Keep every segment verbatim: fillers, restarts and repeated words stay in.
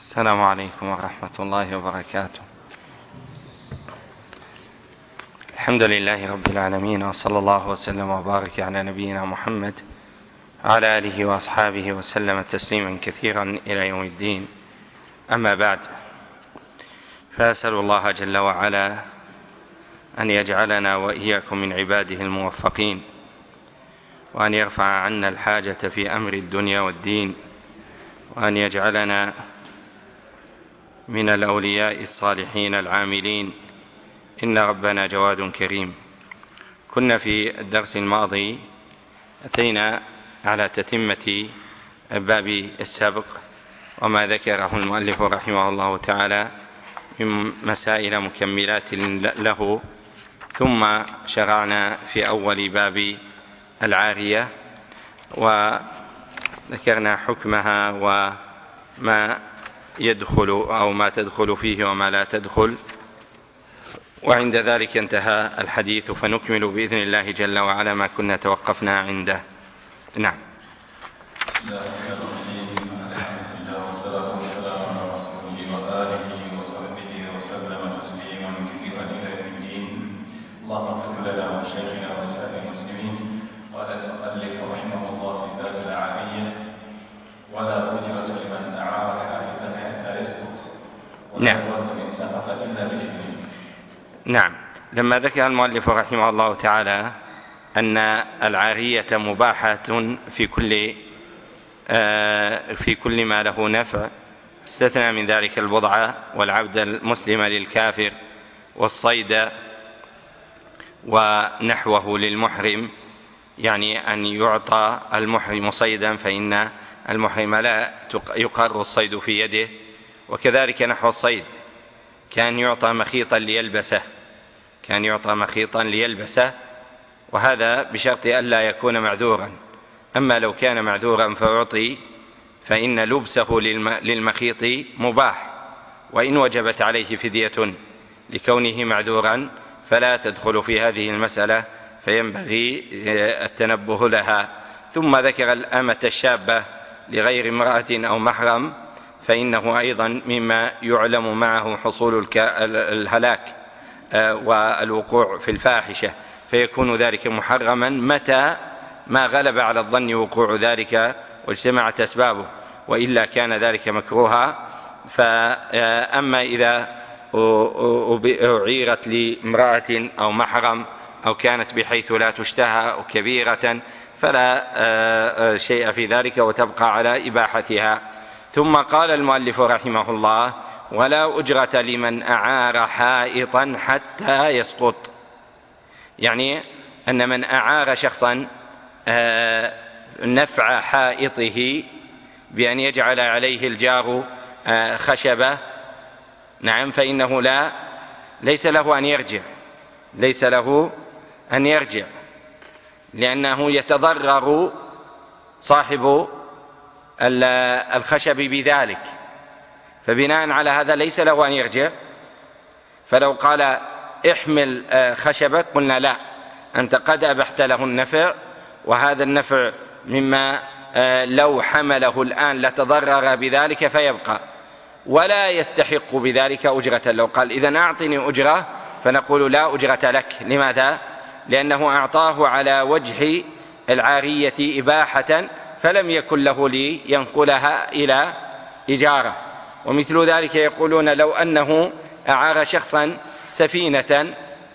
السلام عليكم ورحمة الله وبركاته. الحمد لله رب العالمين، وصلى الله وسلم وبارك على نبينا محمد وعلى آله وأصحابه وسلم تسليما كثيرا إلى يوم الدين. أما بعد، فأسأل الله جل وعلا أن يجعلنا وإياكم من عباده الموفقين، وأن يرفع عنا الحاجة في أمر الدنيا والدين، وأن يجعلنا من الأولياء الصالحين العاملين، إن ربنا جواد كريم. كنا في الدرس الماضي أتينا على تتمة باب السابق وما ذكره المؤلف رحمه الله تعالى من مسائل مكملات له، ثم شرعنا في أول باب العارية وذكرنا حكمها وما يدخل أو ما تدخل فيه وما لا تدخل، وعند ذلك انتهى الحديث، فنكمل بإذن الله جل وعلا ما كنا توقفنا عنده. نعم. اللهم اغفر لنا وشيخنا ولسائر المسلمين. قال المؤلف رحمه الله في باب العارية: ولا أجرة لمن أعار حائطا حتى يسقط، ولا يرد إن سقط إلا بإذنه. نعم. لما ذكر المؤلف رحمه الله تعالى أن العارية مباحة في كل في كل ما له نفع، استثنى من ذلك البضعة والعبد المسلم للكافر والصيد ونحوه للمحرم، يعني أن يعطى المحرم صيدا فإن المحرم لا يقر الصيد في يده، وكذلك نحو الصيد كان يعطى مخيطا ليلبسه كان يعطى مخيطا ليلبسه وهذا بشرط ألا يكون معذورا. أما لو كان معذورا فأعطي فإن لبسه للمخيط مباح، وإن وجبت عليه فدية لكونه معذورا فلا تدخل في هذه المسألة، فينبغي التنبه لها. ثم ذكر الأمة الشابة لغير امرأة أو محرم، فإنه أيضا مما يعلم معه حصول الهلاك والوقوع في الفاحشة، فيكون ذلك محرما متى ما غلب على الظن وقوع ذلك واجتمعت أسبابه، وإلا كان ذلك مكروها. فأما إذا أعيرت لامرأة أو محرم أو كانت بحيث لا تشتهى أو كبيرة فلا شيء في ذلك وتبقى على إباحتها. ثم قال المؤلف رحمه الله: ولا أجرة لمن أعار حائطا حتى يسقط، يعني أن من أعار شخصا نفع حائطه بأن يجعل عليه الجار خشبة، نعم، فإنه لا ليس له أن يرجع ليس له أن يرجع لأنه يتضرر صاحب الخشب بذلك، فبناء على هذا ليس له أن يرجع. فلو قال احمل خشبك قلنا لا، أنت قد أبحت له النفع، وهذا النفع مما لو حمله الآن لتضرر بذلك فيبقى، ولا يستحق بذلك أجرة. لو قال إذن أعطني أجرة فنقول لا أجرة لك. لماذا؟ لأنه أعطاه على وجه العارية إباحة، فلم يكن له لينقلها إلى إجارة. ومثل ذلك يقولون لو أنه أعار شخصا سفينة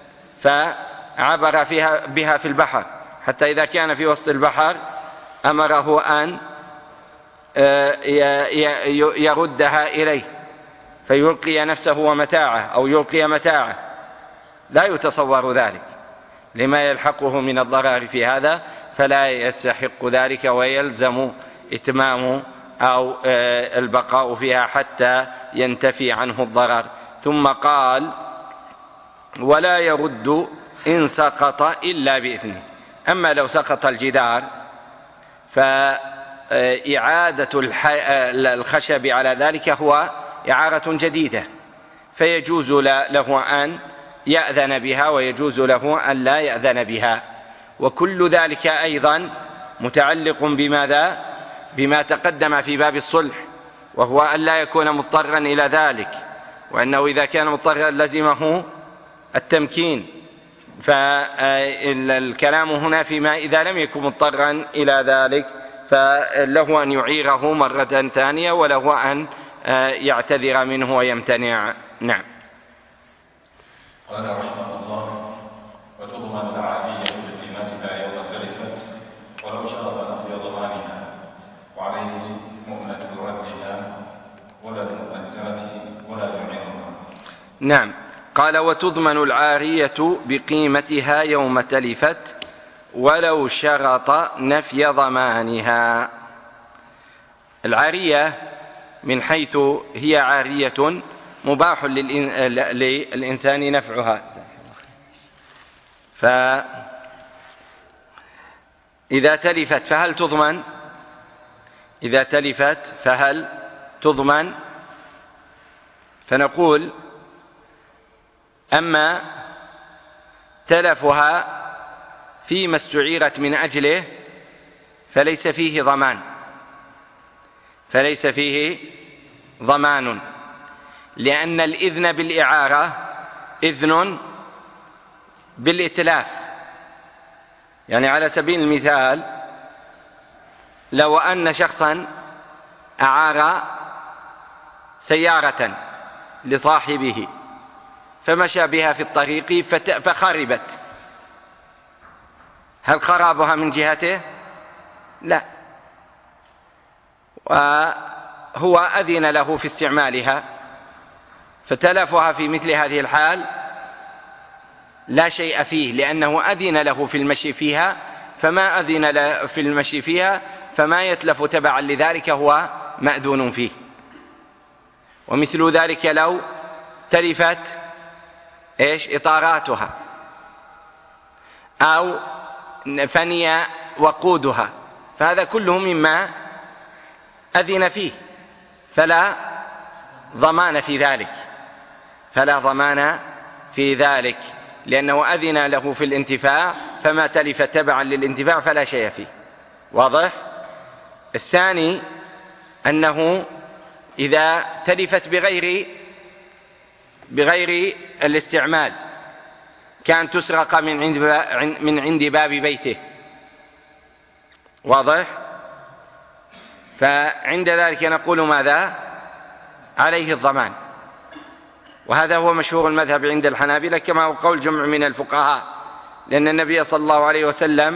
فعبر فيها بها في البحر، حتى إذا كان في وسط البحر أمره أن يردها إليه فيلقي نفسه ومتاعه أو يلقي متاعه، لا يتصور ذلك لما يلحقه من الضرر في هذا، فلا يستحق ذلك ويلزم إتمام أو البقاء فيها حتى ينتفي عنه الضرر. ثم قال: ولا يرد إن سقط إلا بإذنه. أما لو سقط الجدار فإعادة الخشب على ذلك هو إعارة جديدة، فيجوز له أن يأذن بها ويجوز له أن لا يأذن بها. وكل ذلك أيضا متعلق بماذا؟ بما تقدم في باب الصلح، وهو أن لا يكون مضطرا إلى ذلك، وأنه إذا كان مضطرا لزمه التمكين. فالكلام هنا فيما إذا لم يكن مضطرا إلى ذلك فله أن يعيره مرة ثانية، وله أن يعتذر منه ويمتنع. نعم. قال رحمه الله: وتضمن العادية بقيمتها يوم تلفت ولو شرط نفي ضمانها، وعليه مؤنة ردها ولا المؤثرة ولا يعيرها. نعم. قال: وتضمن العارية بقيمتها يوم تلفت ولو شرط نفي ضمانها. العارية من حيث هي عارية مباح للإنسان نفعها، فإذا تلفت فهل تضمن؟ إذا تلفت فهل تضمن؟ فنقول: أما تلفها فيما استعيرت من أجله فليس فيه ضمان، فليس فيه ضمان، لأن الإذن بالإعارة إذن بالإتلاف. يعني على سبيل المثال، لو أن شخصا أعار سيارة لصاحبه فمشى بها في الطريق فخربت، هل خرابها من جهته؟ لا، وهو أذن له في استعمالها، فتلفها في مثل هذه الحال لا شيء فيه، لأنه أذن له في المشي فيها، فما أذن له في المشي فيها فما يتلف تبعا لذلك هو مأذون فيه. ومثل ذلك لو تلفت إيش إطاراتها أو فني وقودها، فهذا كله مما أذن فيه، فلا ضمان في ذلك، فلا ضمان في ذلك، لأنه أذن له في الانتفاع، فما تلف تبعا للانتفاع فلا شيء فيه. واضح؟ الثاني أنه إذا تلفت بغير بغير الاستعمال، كان تسرق من عند من عند باب بيته. واضح؟ فعند ذلك نقول ماذا؟ عليه الضمان. وهذا هو مشهور المذهب عند الحنابلة، كما هو قول جمع من الفقهاء، لأن النبي صلى الله عليه وسلم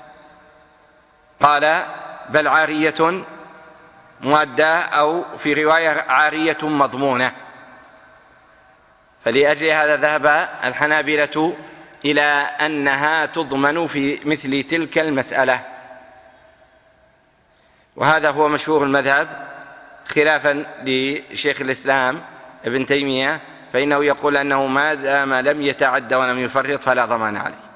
قال: بل عارية مؤداة، أو في رواية عارية مضمونة. فلأجل هذا ذهب الحنابلة إلى أنها تضمن في مثل تلك المسألة، وهذا هو مشهور المذهب، خلافا لشيخ الإسلام ابن تيمية، فإنه يقول أنه ما دام لم يتعد ولم يفرط فلا ضمان عليه.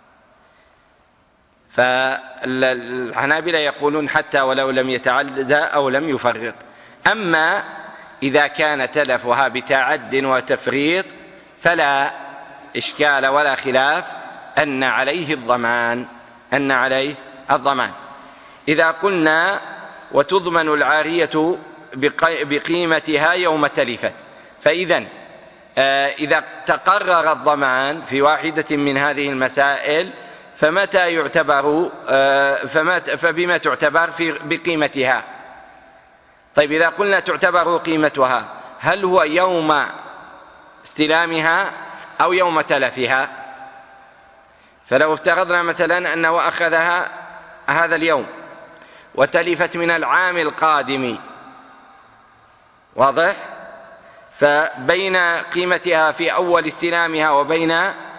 فالحنابلة يقولون حتى ولو لم يتعد أو لم يفرط. أما إذا كان تلفها بتعد وتفريط فلا إشكال ولا خلاف أن عليه الضمان، أن عليه الضمان. إذا قلنا وتضمن العارية بقيمتها يوم تلفت، فإذن إذا تقرر الضمان في واحدة من هذه المسائل فمتى يعتبر فبما تعتبر في بقيمتها؟ طيب، إذا قلنا تعتبر قيمتها، هل هو يوم استلامها أو يوم تلفها؟ فلو افترضنا مثلا أنه أخذها هذا اليوم وتلفت من العام القادم، واضح؟ فبين قيمتها في أول استلامها وبين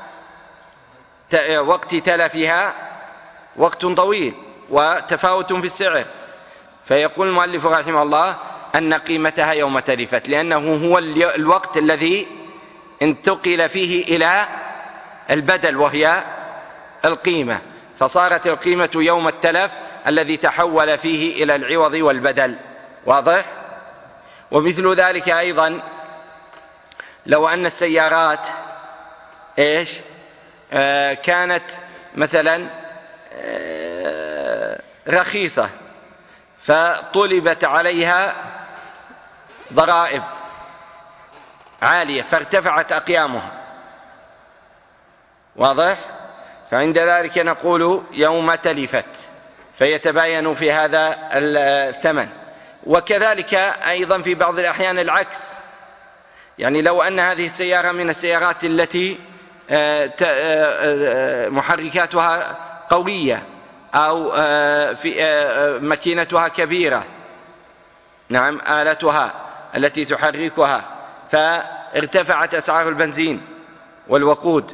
وقت تلفها وقت طويل وتفاوت في السعر، فيقول المؤلف رحمه الله أن قيمتها يوم تلفت، لأنه هو الوقت الذي انتقل فيه إلى البدل وهي القيمة، فصارت القيمة يوم التلف الذي تحول فيه إلى العوض والبدل. واضح؟ ومثل ذلك أيضا لو أن السيارات إيش آه كانت مثلا آه رخيصة، فطلبت عليها ضرائب عالية فارتفعت أقيامها، واضح؟ فعند ذلك نقول يوم تلفت، فيتباين في هذا الثمن. وكذلك أيضا في بعض الأحيان العكس، يعني لو أن هذه السيارة من السيارات التي محركاتها قوية أو في ماكينتها كبيرة، نعم آلتها التي تحركها، فارتفعت أسعار البنزين والوقود،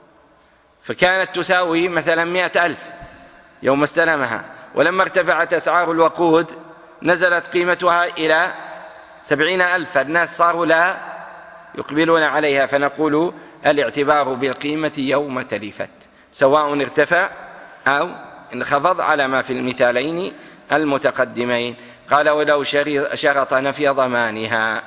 فكانت تساوي مثلا مئة ألف يوم استلمها، ولما ارتفعت أسعار الوقود نزلت قيمتها إلى سبعين ألف، الناس صاروا لا يقبلون عليها، فنقول الاعتبار بالقيمة يوم تلفت، سواء ارتفع أو انخفض على ما في المثالين المتقدمين. قال ولو شرط نفي ضمانها،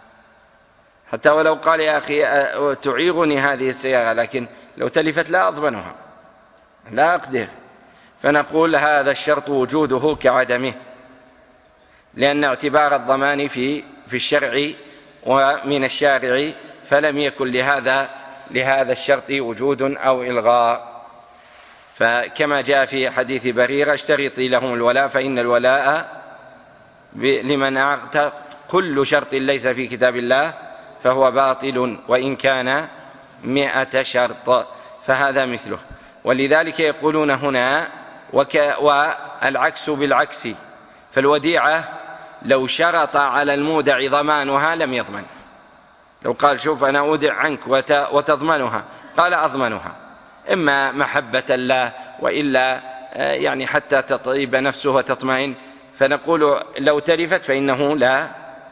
حتى ولو قال يا أخي تعيرني هذه السيارة لكن لو تلفت لا أضمنها، لا أقدر، فنقول هذا الشرط وجوده كعدمه، لأن اعتبار الضمان في في الشرع ومن الشارع، فلم يكن لهذا لهذا الشرط وجود أو إلغاء. فكما جاء في حديث بريرة اشترطي لهم الولاء فإن الولاء لمن أعطى، كل شرط ليس في كتاب الله فهو باطل وإن كان مئة شرط، فهذا مثله. ولذلك يقولون هنا وك والعكس بالعكس، فالوديعة لو شرط على المودع ضمانها لم يضمن، لو قال شوف أنا أودع عنك وتضمنها، قال أضمنها، إما محبة الله وإلا يعني حتى تطيب نفسه وتطمئن، فنقول لو تلفت فإنه لا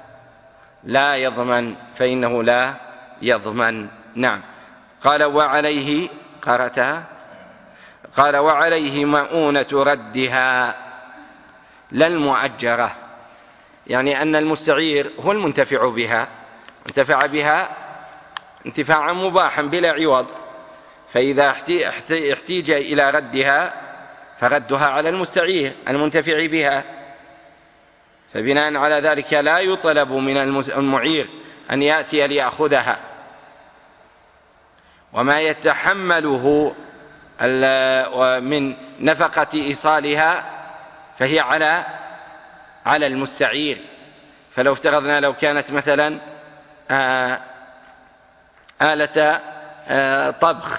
لا يضمن، فإنه لا يضمن. نعم. قال وعليه قرأتها، قال وعليه مؤونة ردها لا المؤجرة، يعني أن المستعير هو المنتفع بها، انتفع بها انتفاعا مباحا بلا عوض، فإذا احتيج إلى ردها فردها على المستعير المنتفع بها، فبناء على ذلك لا يطلب من المعير أن يأتي ليأخذها، وما يتحمله من نفقة إيصالها فهي على على المستعير. فلو افترضنا لو كانت مثلا آلة طبخ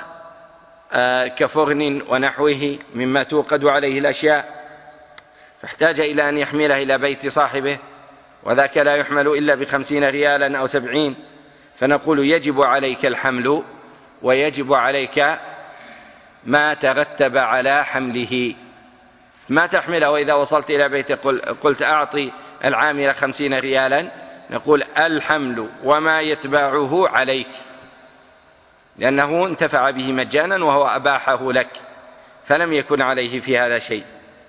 كفرن ونحوه مما توقد عليه الأشياء، فاحتاج إلى أن يحملها إلى بيت صاحبه، وذاك لا يحمل إلا بخمسين ريالا أو سبعين، فنقول يجب عليك الحمل ويجب عليك ما ترتب على حمله، ما تحمله وإذا وصلت إلى بيت قلت أعطي العامل خمسين ريالا، نقول الحمل وما يتبعه عليك، لأنه انتفع به مجانا وهو أباحه لك، فلم يكن عليه في هذا شيء.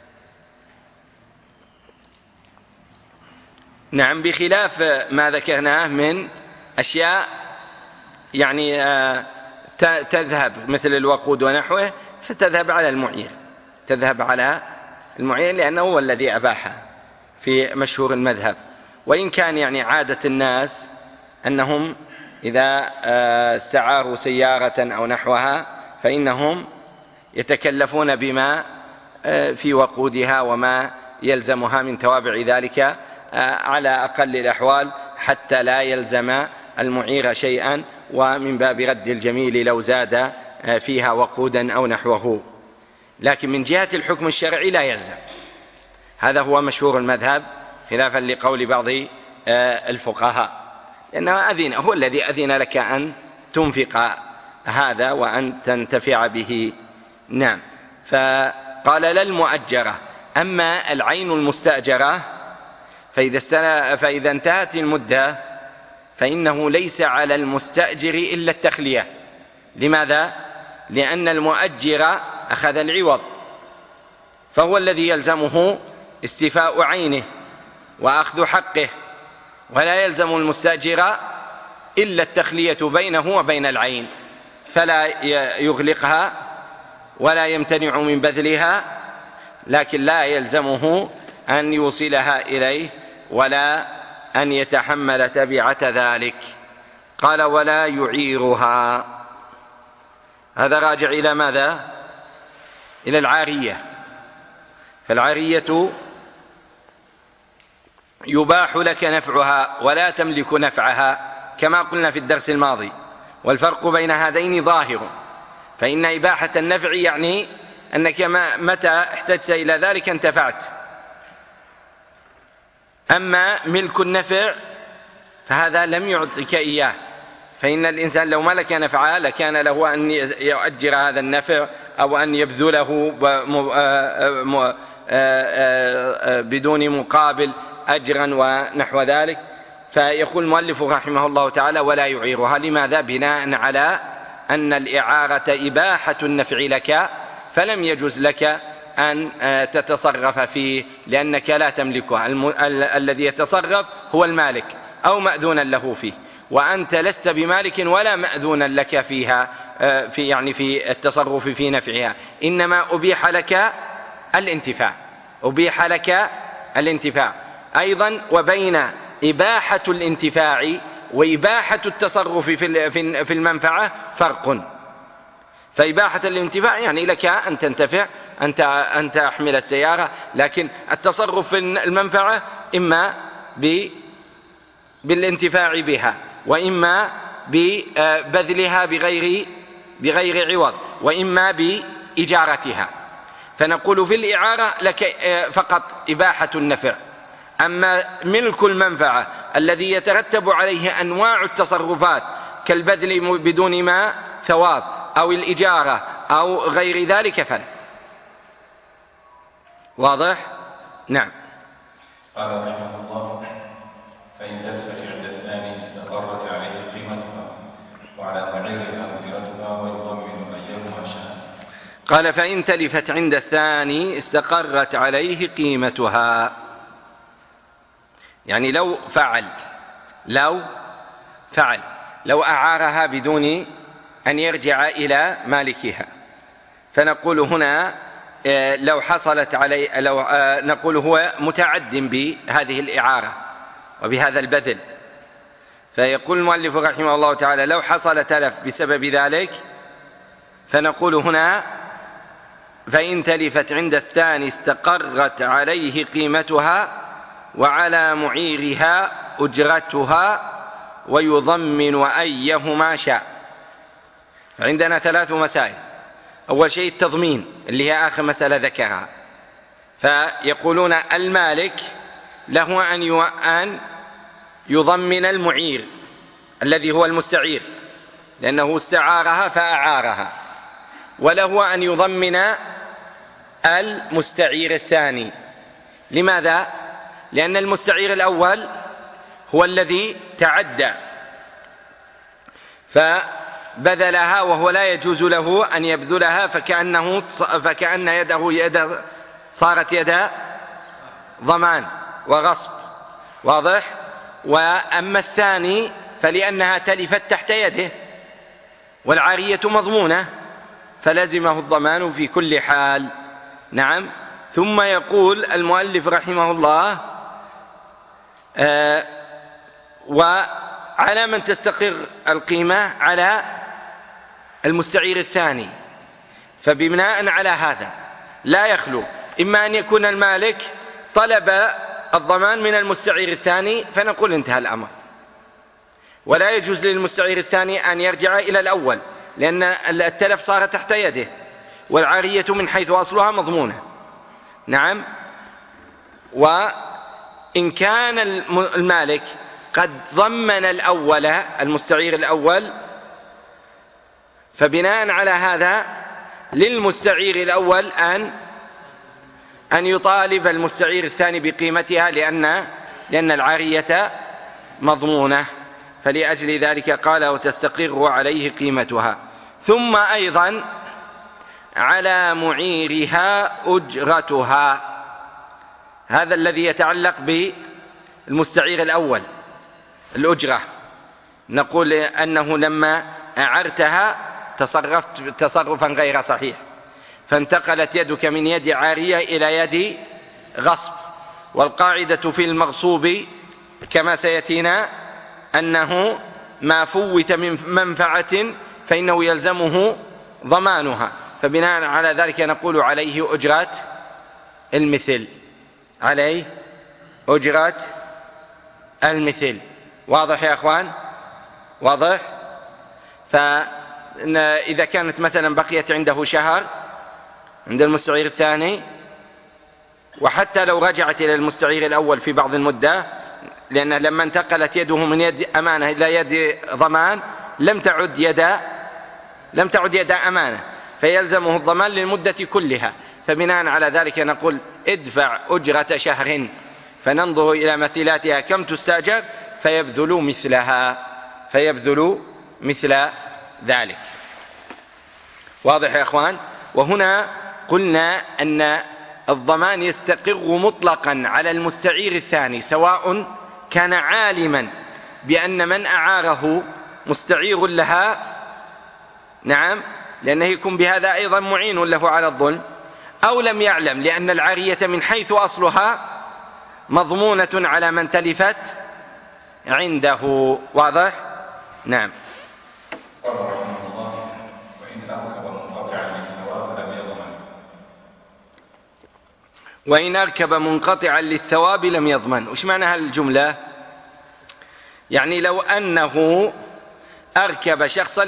نعم، بخلاف ما ذكرناه من أشياء يعني تذهب مثل الوقود ونحوه، فتذهب على المعير، تذهب على المعير لأنه هو الذي أباحه في مشهور المذهب. وإن كان يعني عادة الناس أنهم إذا استعاروا سيارة أو نحوها فإنهم يتكلفون بما في وقودها وما يلزمها من توابع ذلك على أقل الأحوال حتى لا يلزم المعير شيئا، ومن باب رد الجميل لو زاد فيها وقودا أو نحوه. لكن من جهة الحكم الشرعي لا يلزم، هذا هو مشهور المذهب خلافا لقول بعض الفقهاء، لأنه أذن هو الذي أذن لك أن تنفق هذا وأن تنتفع به. نعم. فقال لا المؤجرة، أما العين المستأجرة فإذا, فإذا انتهت المدة فإنه ليس على المستأجر إلا التخلية. لماذا؟ لأن المؤجر أخذ العوض، فهو الذي يلزمه استيفاء عينه وأخذ حقه، ولا يلزم المستأجر إلا التخلية بينه وبين العين، فلا يغلقها ولا يمتنع من بذلها، لكن لا يلزمه أن يوصلها إليه ولا أن يتحمل تبعة ذلك. قال ولا يعيرها. هذا راجع إلى ماذا؟ إلى العارية. فالعارية يباح لك نفعها ولا تملك نفعها كما قلنا في الدرس الماضي، والفرق بين هذين ظاهر. فإن إباحة النفع يعني أنك متى احتجت إلى ذلك انتفعت، أما ملك النفع فهذا لم يعطيك إياه. فإن الإنسان لو ملك نفعه لكان له أن يؤجر هذا النفع أو أن يبذله بدون مقابل أجرا ونحو ذلك. فيقول المؤلف رحمه الله تعالى ولا يعيرها. لماذا؟ بناء على أن الإعارة إباحة النفع لك، فلم يجوز لك أن تتصرف فيه لأنك لا تملكه. الذي يتصرف هو المالك أو مأذونا له فيه، وأنت لست بمالك ولا مأذونا لك فيها، في يعني في التصرف في نفعها، إنما أبيح لك الانتفاع. أبيح لك الانتفاع أيضا. وبين إباحة الانتفاع وإباحة التصرف في المنفعة فرق. فإباحة الانتفاع يعني لك أن تنتفع، أنت أن تحمل السيارة، لكن التصرف في المنفعة إما بالانتفاع بها وإما ببذلها بغير بغير عوض وإما بإجارتها. فنقول في الإعارة لك فقط إباحة النفع. أما ملك المنفعة الذي يترتب عليه أنواع التصرفات كالبذل بدون ما ثواب أو الإجارة أو غير ذلك فلا. واضح؟ نعم. قال رحمه الله فإن تلفت عند الثاني استقرت عليه قيمتها وعلى معيرها أجرتها ويضمن أيهما شاء. قال فإن تلفت عند الثاني استقرت عليه قيمتها، يعني لو فعل لو فعل لو أعارها بدون أن يرجع إلى مالكها، فنقول هنا لو حصلت علي لو نقول هو متعد بهذه الإعارة وبهذا البذل. فيقول المؤلف رحمه الله تعالى لو حصل تلف بسبب ذلك، فنقول هنا فإن تلفت عند الثاني استقرت عليه قيمتها وعلى معيرها أجرتها ويضمن أيهما شاء. عندنا ثلاث مسائل. أول شيء التضمين اللي هي آخر مسألة ذكرها. فيقولون المالك له أن يضمن المعير الذي هو المستعير لأنه استعارها فأعارها، وله أن يضمن المستعير الثاني. لماذا؟ لأن المستعير الأول هو الذي تعدى فبذلها وهو لا يجوز له أن يبذلها، فكأنه فكأن يده يد صارت يد ضمان وغصب. واضح؟ وأما الثاني فلأنها تلفت تحت يده والعارية مضمونة فلزمه الضمان في كل حال. نعم. ثم يقول المؤلف رحمه الله آه وعلى من تستقر القيمة على المستعير الثاني. فبناء على هذا لا يخلو إما أن يكون المالك طلب الضمان من المستعير الثاني فنقول انتهى الأمر، ولا يجوز للمستعير الثاني أن يرجع إلى الأول لأن التلف صار تحت يده والعارية من حيث أصلها مضمونة. نعم. وإن كان المالك قد ضمن الأول المستعير الأول فبناء على هذا للمستعير الأول أن أن يطالب المستعير الثاني بقيمتها لأن لأن العارية مضمونة. فلأجل ذلك قال وتستقر عليه قيمتها. ثم أيضا على معيرها أجرتها، هذا الذي يتعلق بالمستعير الأول الأجرة. نقول أنه لما أعرتها تصرفت تصرفا غير صحيح فانتقلت يدك من يد عارية إلى يد غصب، والقاعدة في المغصوب كما سيأتينا أنه ما فوت من منفعة فإنه يلزمه ضمانها، فبناء على ذلك نقول عليه أجرة المثل، عليه أجرة المثل. واضح يا أخوان؟ واضح؟ فإذا كانت مثلا بقيت عنده شهر عند المستعير الثاني، وحتى لو رجعت إلى المستعير الأول في بعض المدة، لأن لما انتقلت يده من يد أمانة إلى يد ضمان لم تعد يد لم تعد يد أمانة، فيلزمه الضمان للمدة كلها. فبناء على ذلك نقول ادفع أجرة شهر، فننظر إلى مثيلاتها كم تستأجر فيبذل مثلها، فيبذل مثل ذلك. واضح يا أخوان؟ وهنا قلنا أن الضمان يستقر مطلقا على المستعير الثاني، سواء كان عالما بأن من أعاره مستعير لها، نعم، لأنه يكون بهذا أيضا معين له على الظلم، أو لم يعلم، لأن العارية من حيث أصلها مضمونة على من تلفت عنده. واضح؟ نعم. قال رحمه الله: وإن أركب منقطعا للثواب لم يضمن. وإن أركب منقطعا للثواب لم يضمن. وش معنى هالجملة؟ يعني لو أنه أركب شخصا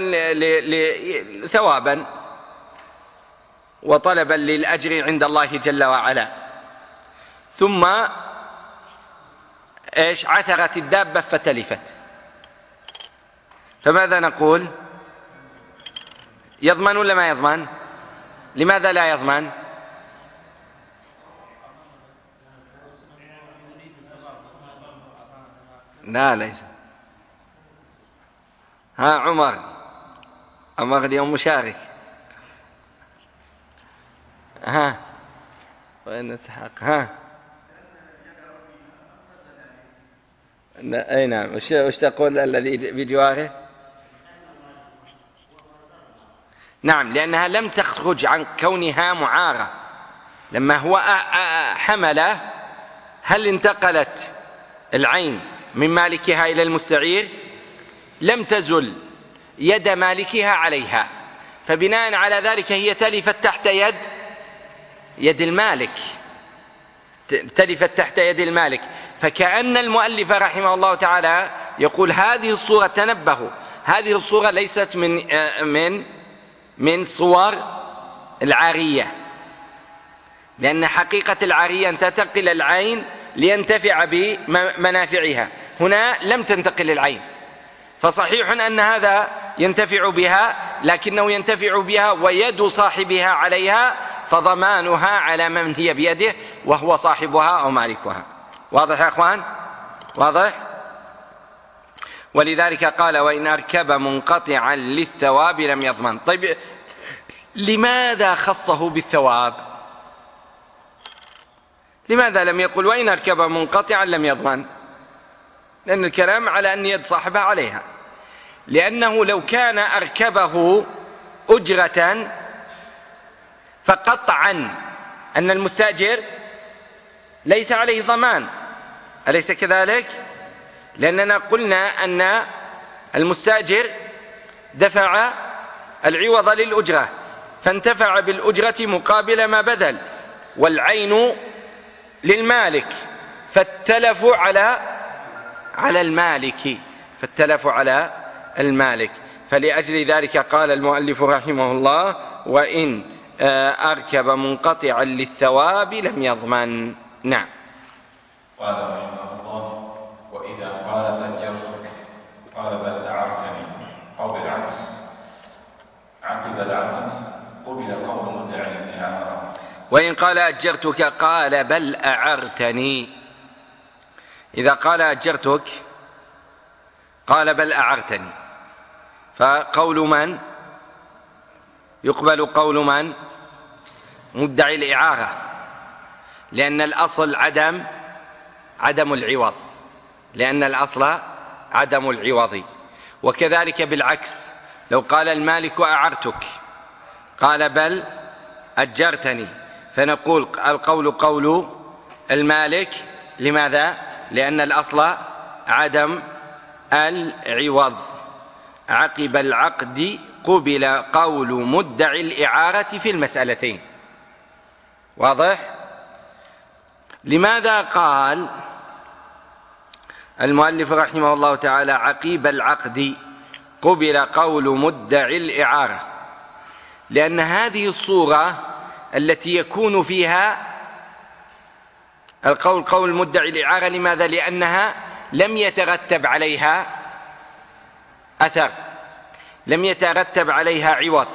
ثوابا وطلبا للأجر عند الله جل وعلا، ثم إيش عثرت الدابة فتلفت، فماذا نقول؟ يضمن ولا ما يضمن؟ لماذا لا يضمن؟ لا ليس. ها عمر، عمر اليوم مشارك. ها وين اسحاق؟ ها اي نعم. وش تقول الذي بجواره؟ نعم، لأنها لم تخرج عن كونها معارة. لما هو حمله، هل انتقلت العين من مالكها إلى المستعير؟ لم تزل يد مالكها عليها، فبناء على ذلك هي تلفت تحت يد يد المالك، تلفت تحت يد المالك. فكأن المؤلف رحمه الله تعالى يقول هذه الصورة، تنبهوا، هذه الصورة ليست من من من صور العارية، لأن حقيقة العارية أن تنتقل العين لينتفع بمنافعها. هنا لم تنتقل العين، فصحيح أن هذا ينتفع بها، لكنه ينتفع بها ويد صاحبها عليها، فضمانها على من هي بيده وهو صاحبها أو مالكها. واضح يا أخوان؟ واضح؟ ولذلك قال: وإن أركب منقطعا للثواب لم يضمن. طيب لماذا خصه بالثواب؟ لماذا لم يقل وإن أركب منقطعا لم يضمن؟ لأن الكلام على أن يد صاحبها عليها، لأنه لو كان أركبه أجرة فقطعا أن المستأجر ليس عليه ضمان، أليس كذلك؟ لأننا قلنا أن المستأجر دفع العوض للأجرة، فانتفع بالأجرة مقابل ما بذل، والعين للمالك، فالتلف على على المالك فالتلف على المالك. فلأجل ذلك قال المؤلف رحمه الله: وإن أركب منقطعا للثواب لم يضمن. نعم. قال رحمه الله: وإذا قال أجرتك قال بل أعرتني، أو بالعكس عقب العقد قبل قول مدعي الإعارة. وإن قال أجرتك قال بل أعرتني. إذا قال أجرتك قال بل أعرتني، فقول من يقبل؟ قول من؟ مدعي الإعارة، لأن الأصل عدم عدم العوض، لأن الأصل عدم العوض. وكذلك بالعكس، لو قال المالك أعرتك قال بل أجرتني، فنقول القول قول المالك. لماذا؟ لأن الأصل عدم العوض. عقب العقد قبل قول مدعي الإعارة في المسألتين. واضح؟ لماذا قال المؤلف رحمه الله تعالى عقب العقد قبل قول مدعي الإعارة؟ لأن هذه الصورة التي يكون فيها القول قول مدعي الإعارة، لماذا؟ لأنها لم يترتب عليها أثر، لم يترتب عليها عوض.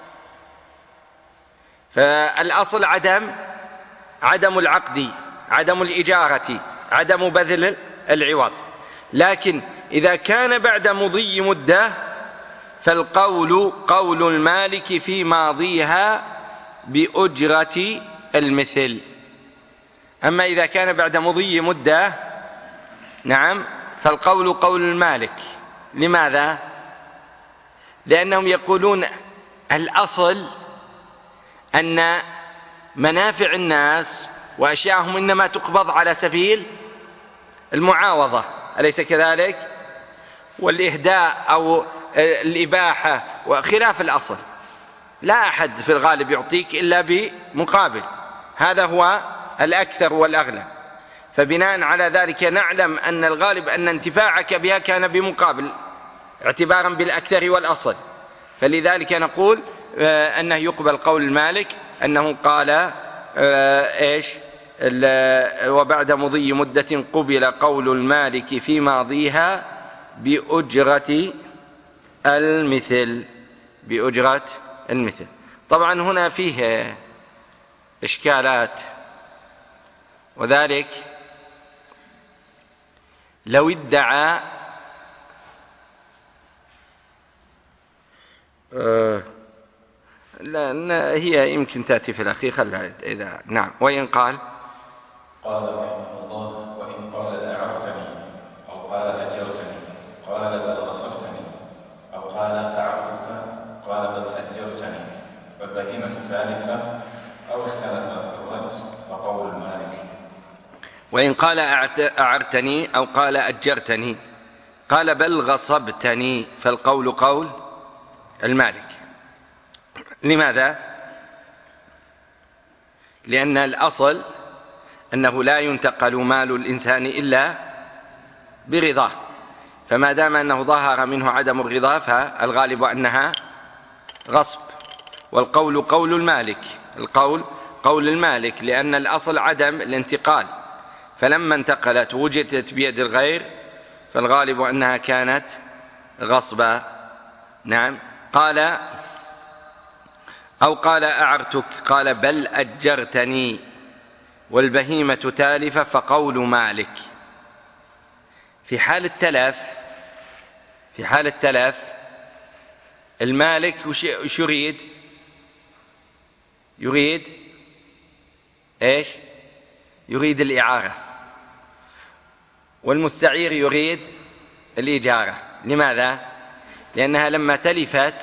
فالأصل عدم عدم العقد، عدم الإجارة، عدم بذل العوض. لكن إذا كان بعد مضي مدة فالقول قول المالك في ماضيها بأجرة المثل. أما إذا كان بعد مضي مدة نعم فالقول قول المالك. لماذا؟ لأنهم يقولون الأصل أن منافع الناس وأشياءهم إنما تقبض على سبيل المعاوضة، أليس كذلك؟ والإهداء أو الإباحة وخلاف الأصل، لا أحد في الغالب يعطيك إلا بمقابل، هذا هو الأكثر والأغلب. فبناء على ذلك نعلم أن الغالب أن انتفاعك بها كان بمقابل اعتبارا بالأكثر والأصل. فلذلك نقول أنه يقبل قول المالك أنه قال إيش وبعد مضي مدة قبل قول المالك في ماضيها بأجرة المثل، بأجرة المثل. طبعا هنا فيه إشكالات، وذلك لو ادعى أه لا هي يمكن تأتي في الأخير خلها إذا نعم. وإن قال قال رحمه الله وإن قال أعرتني أو قال أجرتني قال بل غصبتني أو قال أعرتك قال بل أجرتني فالبهيمة ثالثة أو اختلف في الرد فقول المالك. وإن قال أعرتني أو قال أجرتني قال بل غصبتني فالقول قول المالك. لماذا؟ لأن الأصل أنه لا ينتقل مال الإنسان إلا برضاه، فما دام أنه ظهر منه عدم الرضا فالغالب أنها غصب. والقول قول المالك، القول قول المالك لأن الأصل عدم الانتقال، فلما انتقلت وجدت بيد الغير فالغالب أنها كانت غصبا. نعم. قال أو قال أعرتك قال بل أجرتني والبهيمة تالفة فقول مالك. في حال التلف في حال التلف المالك وش يريد؟ يريد إيش؟ يريد الإعارة، والمستعير يريد الإجارة. لماذا؟ لأنها لما تلفت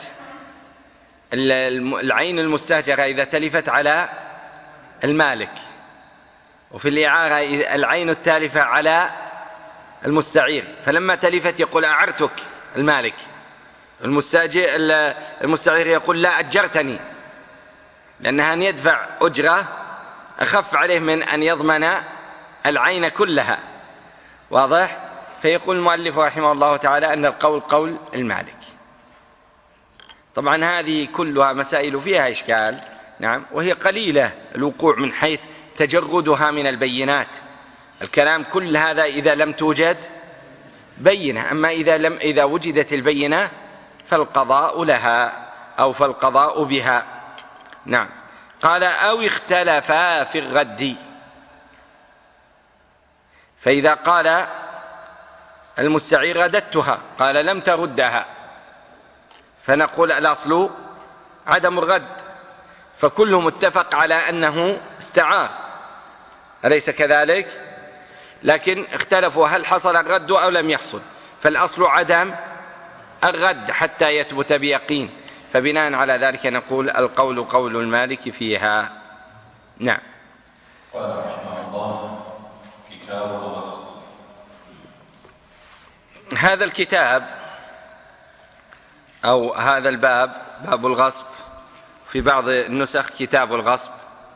العين المستأجرة إذا تلفت على المالك، وفي الإعارة العين التالفة على المستعير، فلما تلفت يقول أعرتك المالك، المستعير يقول لا أجرتني، لأنها أن يدفع أجرة أخف عليه من أن يضمن العين كلها. واضح؟ فيقول المؤلف رحمه الله تعالى أن القول قول المالك. طبعا هذه كلها مسائل فيها إشكال، نعم، وهي قليلة الوقوع من حيث تجردها من البينات. الكلام كل هذا إذا لم توجد بينة، أما إذا لم إذا وجدت البينة فالقضاء لها أو فالقضاء بها. نعم. قال أو اختلفا في الرد، فإذا قال المستعير رددتها قال لم تردها فنقول الأصل عدم الرد، فكلهم اتفق على أنه استعار، أليس كذلك؟ لكن اختلفوا هل حصل الرد أو لم يحصل، فالأصل عدم الرد حتى يثبت بيقين، فبناء على ذلك نقول القول قول المالك فيها. نعم. قال رحمه الله كتاب الغصب. هذا الكتاب أو هذا الباب باب الغصب، في بعض النسخ كتاب الغصب،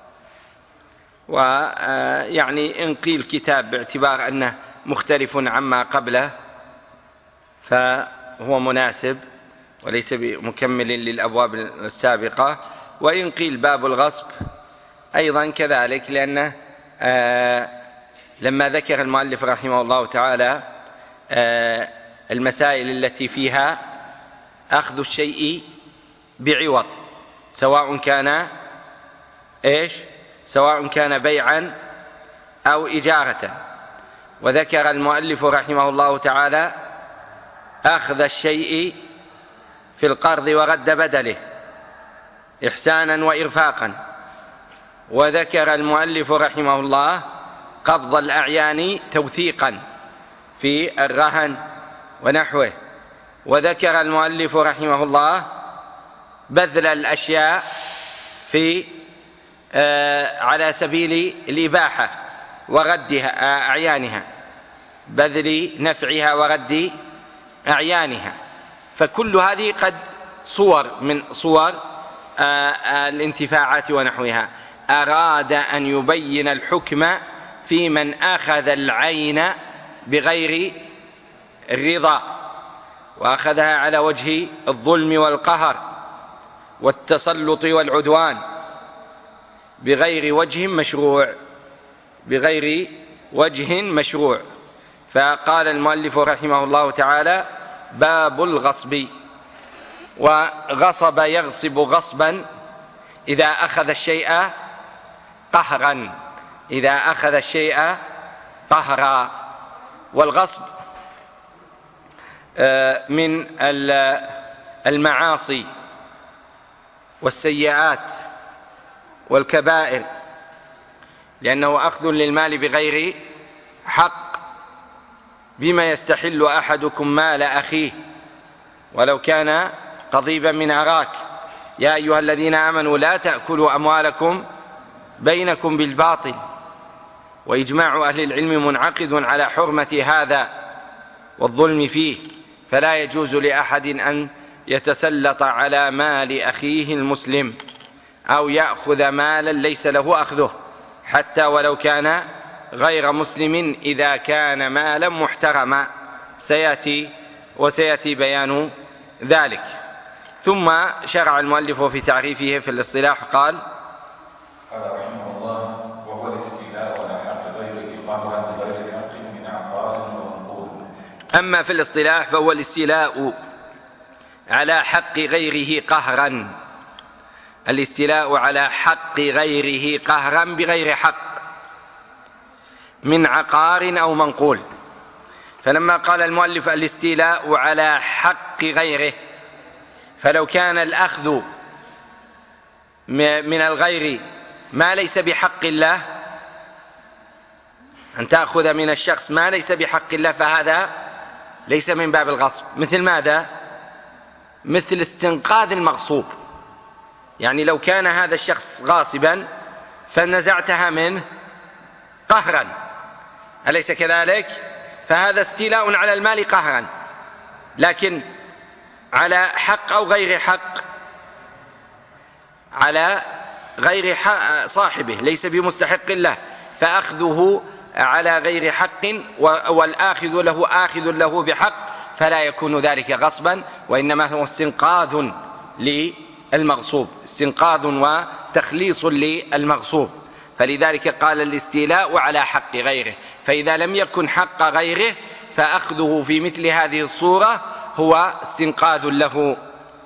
ويعني إن قيل كتاب باعتبار أنه مختلف عما قبله فهو مناسب وليس مكمل للأبواب السابقة، وإن قيل باب الغصب أيضا كذلك، لأنه لما ذكر المؤلف رحمه الله تعالى المسائل التي فيها أخذ الشيء بعوض، سواء كان إيش سواء كان بيعا أو إجارة، وذكر المؤلف رحمه الله تعالى أخذ الشيء في القرض ورد بدله إحسانا وإرفاقا، وذكر المؤلف رحمه الله قبض الأعيان توثيقا في الرهن ونحوه، وذكر المؤلف رحمه الله بذل الأشياء في آه على سبيل الإباحة وردها أعيانها، بذل نفعها ورد أعيانها، فكل هذه قد صور من صور آه الانتفاعات ونحوها. أراد أن يبين الحكم في من أخذ العين بغير الرضا وأخذها على وجه الظلم والقهر والتسلط والعدوان بغير وجه مشروع بغير وجه مشروع فقال المؤلف رحمه الله تعالى باب الغصب. وغصب يغصب غصبا إذا أخذ الشيء قهرا إذا أخذ الشيء قهرا. والغصب من المعاصي والسيئات والكبائر، لأنه أخذ للمال بغير حق، بما يستحل أحدكم مال أخيه ولو كان قضيبا من أراك، يا أيها الذين آمنوا لا تأكلوا أموالكم بينكم بالباطل. وإجماع أهل العلم منعقد على حرمة هذا والظلم فيه، فلا يجوز لأحد أن يتسلط على مال أخيه المسلم أو يأخذ مالا ليس له أخذه، حتى ولو كان غير مسلم إذا كان مالا محترما، سيأتي وسيأتي بيان ذلك. ثم شرع المؤلف في تعريفه في الاصطلاح قال قال رحمه الله وهو الاستيلاء على حق غيره قهرا بغير حق من عقار ومنقول. أما في الاصطلاح فهو الاستيلاء على حق غيره قهرا، الاستيلاء على حق غيره قهرا بغير حق من عقار أو منقول. فلما قال المؤلف الاستيلاء على حق غيره، فلو كان الأخذ من الغير ما ليس بحق الله، أن تأخذ من الشخص ما ليس بحق الله، فهذا ليس من باب الغصب. مثل ماذا؟ مثل استنقاذ المغصوب، يعني لو كان هذا الشخص غاصبا فنزعتها منه قهرا، أليس كذلك؟ فهذا استيلاء على المال قهرا، لكن على حق أو غير حق، على غير حق صاحبه ليس بمستحق له، فأخذه على غير حق والآخذ له آخذ له بحق، فلا يكون ذلك غصبا، وإنما هو استنقاذ للمغصوب، استنقاذ وتخليص للمغصوب. فلذلك قال الاستيلاء على حق غيره، فإذا لم يكن حق غيره فأخذه في مثل هذه الصورة هو استنقاذ له.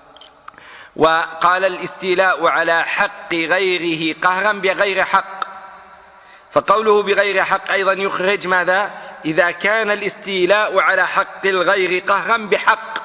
وقال الاستيلاء على حق غيره قهرا بغير حق، فقوله بغير حق أيضا يخرج ماذا؟ إذا كان الاستيلاء على حق الغير قهرا بحق،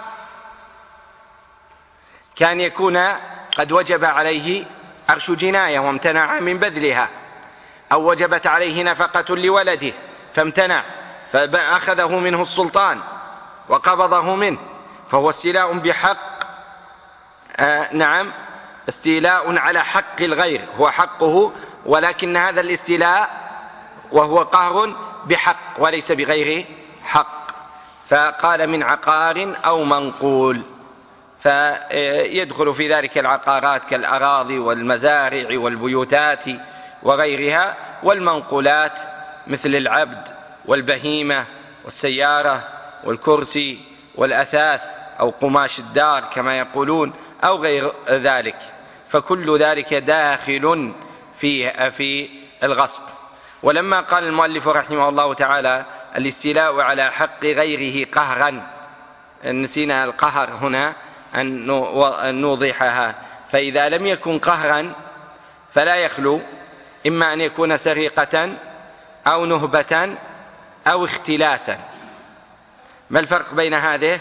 كان يكون قد وجب عليه عرش جناية وامتنع من بذلها، أو وجبت عليه نفقة لولده فامتنع فأخذه منه السلطان وقبضه منه، فهو استيلاء بحق. آه نعم، استيلاء على حق الغير هو حقه، ولكن هذا الاستيلاء وهو قهر بحق وليس بغير حق. فقال من عقار أو منقول، فيدخل في ذلك العقارات كالأراضي والمزارع والبيوتات وغيرها، والمنقولات مثل العبد والبهيمة والسيارة والكرسي والأثاث أو قماش الدار كما يقولون أو غير ذلك، فكل ذلك داخل في في الغصب. ولما قال المؤلف رحمه الله تعالى الاستيلاء على حق غيره قهرا، نسينا القهر هنا أن نوضحها، فإذا لم يكن قهرا فلا يخلو إما أن يكون سرقة أو نهبة أو اختلاسا. ما الفرق بين هذه؟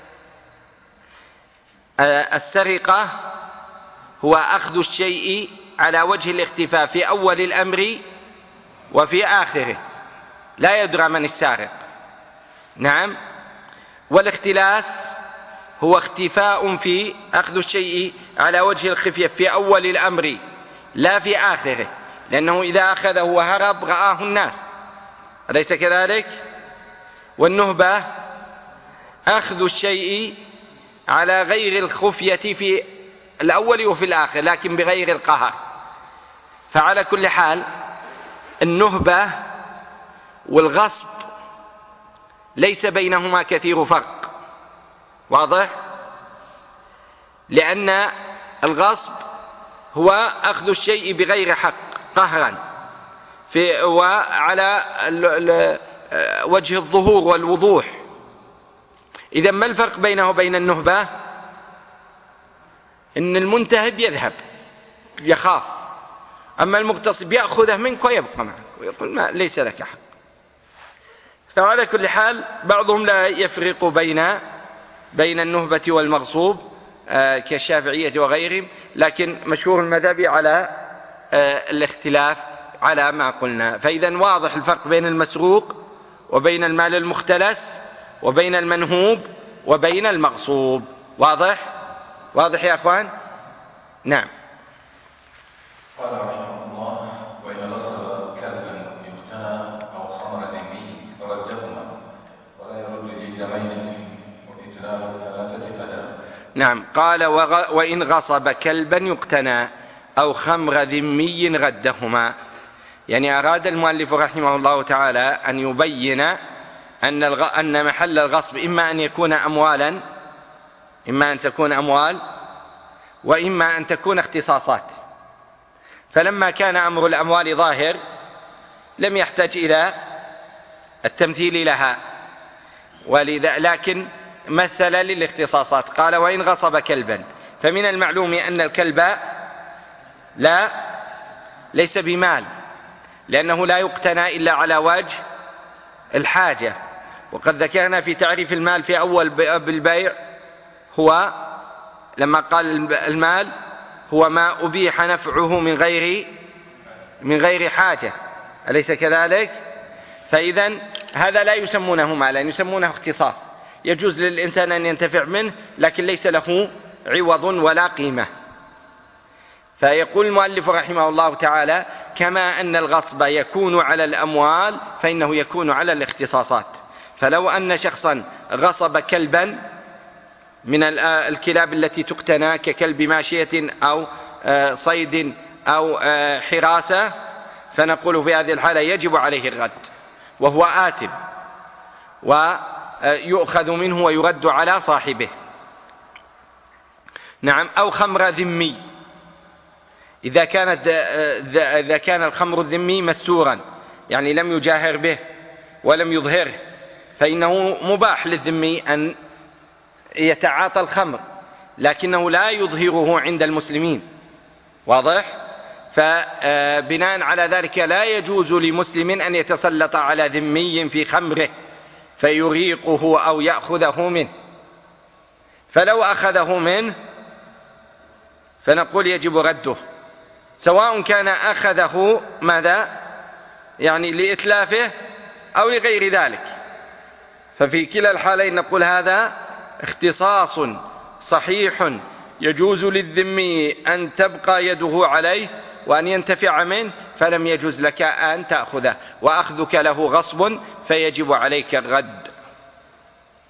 السرقة هو أخذ الشيء على وجه الاختفاء في أول الأمر وفي آخره، لا يدرى من السارق. نعم. والاختلاس هو اختفاء في أخذ الشيء على وجه الخفية في أول الأمر لا في آخره، لأنه إذا أخذه وهرب رآه الناس، أليس كذلك؟ والنهبة أخذ الشيء على غير الخفية في الأول وفي الآخر لكن بغير القهر. فعلى كل حال النهبة والغصب ليس بينهما كثير فرق، واضح؟ لأن الغصب هو أخذ الشيء بغير حق قهرا في وعلى وجه الظهور والوضوح. إذا ما الفرق بينه وبين النهبة؟ إن المنتهب يذهب يخاف، أما المغتصب يأخذه منك ويبقى معك ويقول ما ليس لك حق. فعلى كل حال بعضهم لا يفرق بين بين النهبة والمغصوب كالشافعية وغيرهم، لكن مشهور المذهب على الاختلاف على ما قلنا. فإذا واضح الفرق بين المسروق وبين المال المختلس وبين المنهوب وبين المغصوب. واضح؟ واضح يا أخوان؟ نعم. قال رحمه الله: وإن غصب كلبا يقتنى أو خمر ذمي فردهما ولا يرد جلد ميتة وإتلاف ثلاثة فداء. نعم. قال وغ... وإن غصب كلبا يقتنى أو خمر ذمي ردهما، يعني أراد المؤلف رحمه الله تعالى أن يبين أن, الغ... أن محل الغصب إما أن يكون أموالا، إما أن تكون أموال وإما أن تكون اختصاصات. فلما كان أمر الأموال ظاهر لم يحتاج إلى التمثيل لها، ولذا لكن مثل للاختصاصات. قال وإن غصب كلبا، فمن المعلوم أن الكلب لا ليس بمال، لأنه لا يقتنى إلا على وجه الحاجة. وقد ذكرنا في تعريف المال في أول بالبيع هو لما قال المال هو ما أبيح نفعه من غير من غير حاجة، أليس كذلك؟ فإذا هذا لا يسمونه مالا، يسمونه اختصاص، يجوز للإنسان أن ينتفع منه لكن ليس له عوض ولا قيمة. فيقول المؤلف رحمه الله تعالى: كما أن الغصب يكون على الأموال فإنه يكون على الاختصاصات. فلو أن شخصا غصب كلبا من الكلاب التي تقتنى ككلب ماشية أو صيد أو حراسة، فنقول في هذه الحالة يجب عليه الرد وهو آثم ويؤخذ منه ويرد على صاحبه. نعم. أو خمر ذمي، إذا كانت إذا كان الخمر الذمي مستورا يعني لم يجاهر به ولم يظهره، فإنه مباح للذمي أن يتعاطى الخمر لكنه لا يظهره عند المسلمين. واضح؟ فبناء على ذلك لا يجوز لمسلم أن يتسلط على ذمي في خمره فيريقه أو يأخذه منه. فلو أخذه منه فنقول يجب رده، سواء كان أخذه ماذا يعني لإتلافه أو لغير ذلك. ففي كلا الحالين نقول هذا اختصاص صحيح، يجوز للذمي أن تبقى يده عليه وأن ينتفع منه، فلم يجوز لك أن تأخذه، وأخذك له غصب فيجب عليك الرد.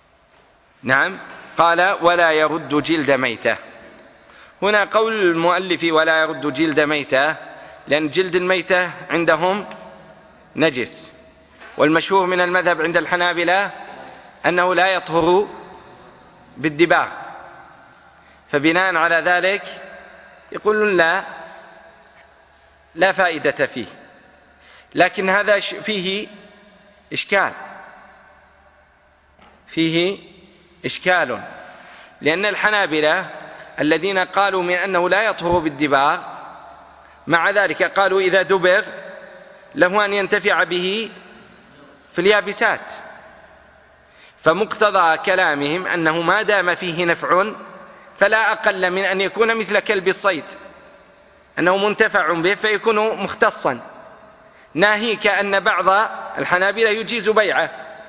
نعم. قال ولا يرد جلد ميتة. هنا قول المؤلف ولا يرد جلد ميتة، لأن جلد الميتة عندهم نجس، والمشهور من المذهب عند الحنابلة أنه لا يطهر بالدباغ، فبناء على ذلك يقولون لا لا فائدة فيه. لكن هذا فيه إشكال فيه إشكال لأن الحنابلة الذين قالوا من أنه لا يطهر بالدباغ، مع ذلك قالوا إذا دبغ له أن ينتفع به في اليابسات، فمقتضى كلامهم أنه ما دام فيه نفع فلا أقل من أن يكون مثل كلب الصيد، أنه منتفع به فيكون مختصا، ناهيك أن بعض الحنابلة يجيز بيعه،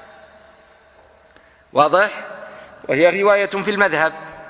واضح؟ وهي رواية في المذهب.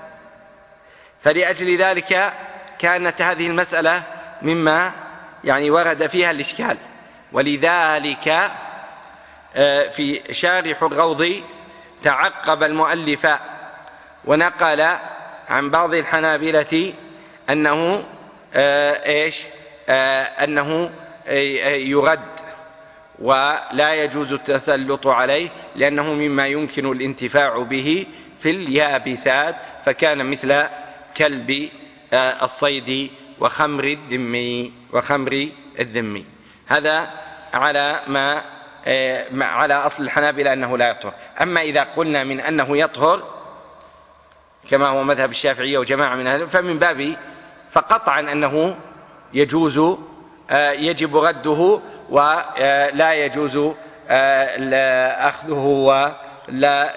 فلأجل ذلك كانت هذه المسألة مما يعني ورد فيها الإشكال. ولذلك في شارح الروض تعقب المؤلف ونقل عن بعض الحنابلة أنه إيش أنه يرد ولا يجوز التسلط عليه، لأنه مما يمكن الانتفاع به في اليابسات، فكان مثل كلب الصيد وخمر الذم وخمر الذم. هذا على ما على أصل الحنابلة أنه لا يطهر. أما إذا قلنا من أنه يطهر كما هو مذهب الشافعية وجماعة من أهل، فمن باب فقطعا أنه يجوز يجب رده ولا يجوز أخذه ولا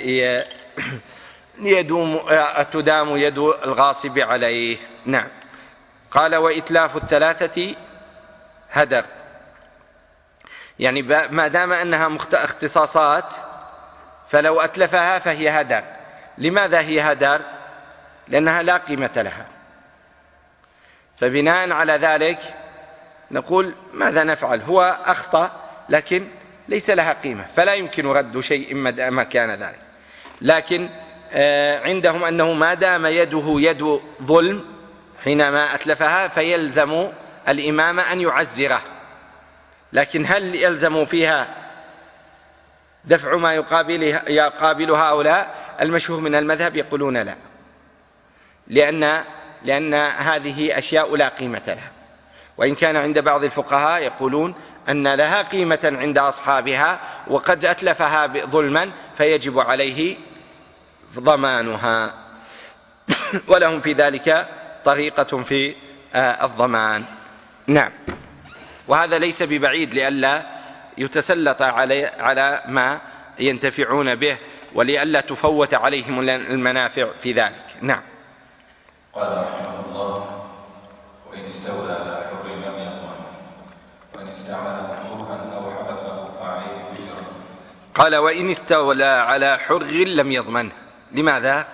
يدوم تدام يد الغاصب عليه. نعم. قال وإتلاف الثلاثة هدر، يعني ما دام أنها اختصاصات فلو أتلفها فهي هدر. لماذا هي هدر؟ لأنها لا قيمة لها، فبناء على ذلك نقول ماذا نفعل؟ هو أخطأ لكن ليس لها قيمة، فلا يمكن رد شيء ما كان ذلك. لكن عندهم أنه ما دام يده يد ظلم حينما أتلفها فيلزم الإمام أن يعزره، لكن هل يلزم فيها دفع ما يقابلها أو لا؟ المشهور من المذهب يقولون لا، لأن, لأن هذه أشياء لا قيمة لها، وإن كان عند بعض الفقهاء يقولون أن لها قيمة عند أصحابها وقد أتلفها ظلما فيجب عليه ضمانها، ولهم في ذلك طريقة في الضمان. نعم. وهذا ليس ببعيد لئلا يتسلط علي على ما ينتفعون به ولئلا تفوت عليهم المنافع في ذلك. نعم. قال رحمه الله وإن استولى على حر لم يضمن وإن استعمل محروها أو حبسه فعليه أجرة. قال وإن استولى على حر لم يضمن. لماذا؟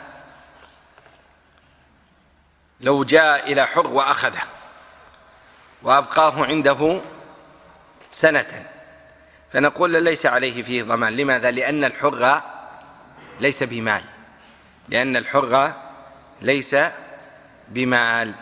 لو جاء إلى حر وأخذه وأبقاه عنده سنة فنقول ليس عليه فيه ضمان. لماذا؟ لأن الحر ليس بمال، لأن الحر ليس بمال،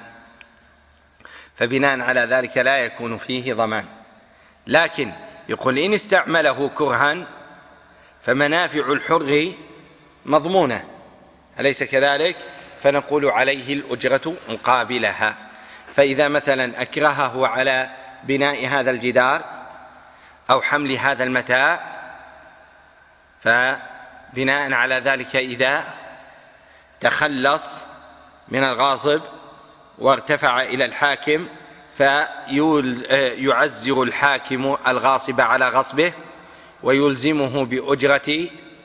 فبناء على ذلك لا يكون فيه ضمان. لكن يقول إن استعمله كرها فمنافع الحر مضمونة، أليس كذلك؟ فنقول عليه الأجرة مقابلها. فإذا مثلا أكرهه على بناء هذا الجدار أو حمل هذا المتاع، فبناء على ذلك إذا تخلص من الغاصب وارتفع إلى الحاكم فيعزر الحاكم الغاصب على غصبه ويلزمه بأجرة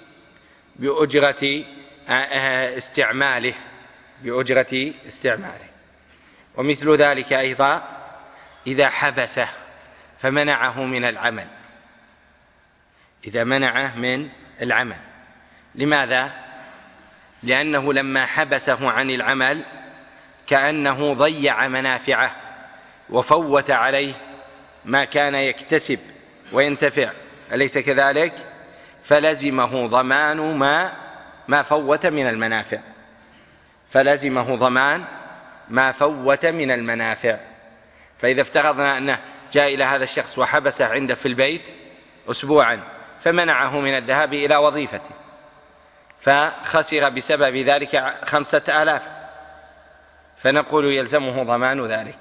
بأجرة استعماله بأجرة استعماله. ومثل ذلك أيضا إذا حبسه فمنعه من العمل، إذا منعه من العمل. لماذا؟ لأنه لما حبسه عن العمل كأنه ضيع منافعه وفوت عليه ما كان يكتسب وينتفع، أليس كذلك؟ فلزمه ضمان ما ما فوت من المنافع، فلزمه ضمان ما فوت من المنافع. فإذا افترضنا أنه جاء إلى هذا الشخص وحبسه عنده في البيت أسبوعا فمنعه من الذهاب إلى وظيفته، فخسر بسبب ذلك خمسة آلاف، فنقول يلزمه ضمان ذلك،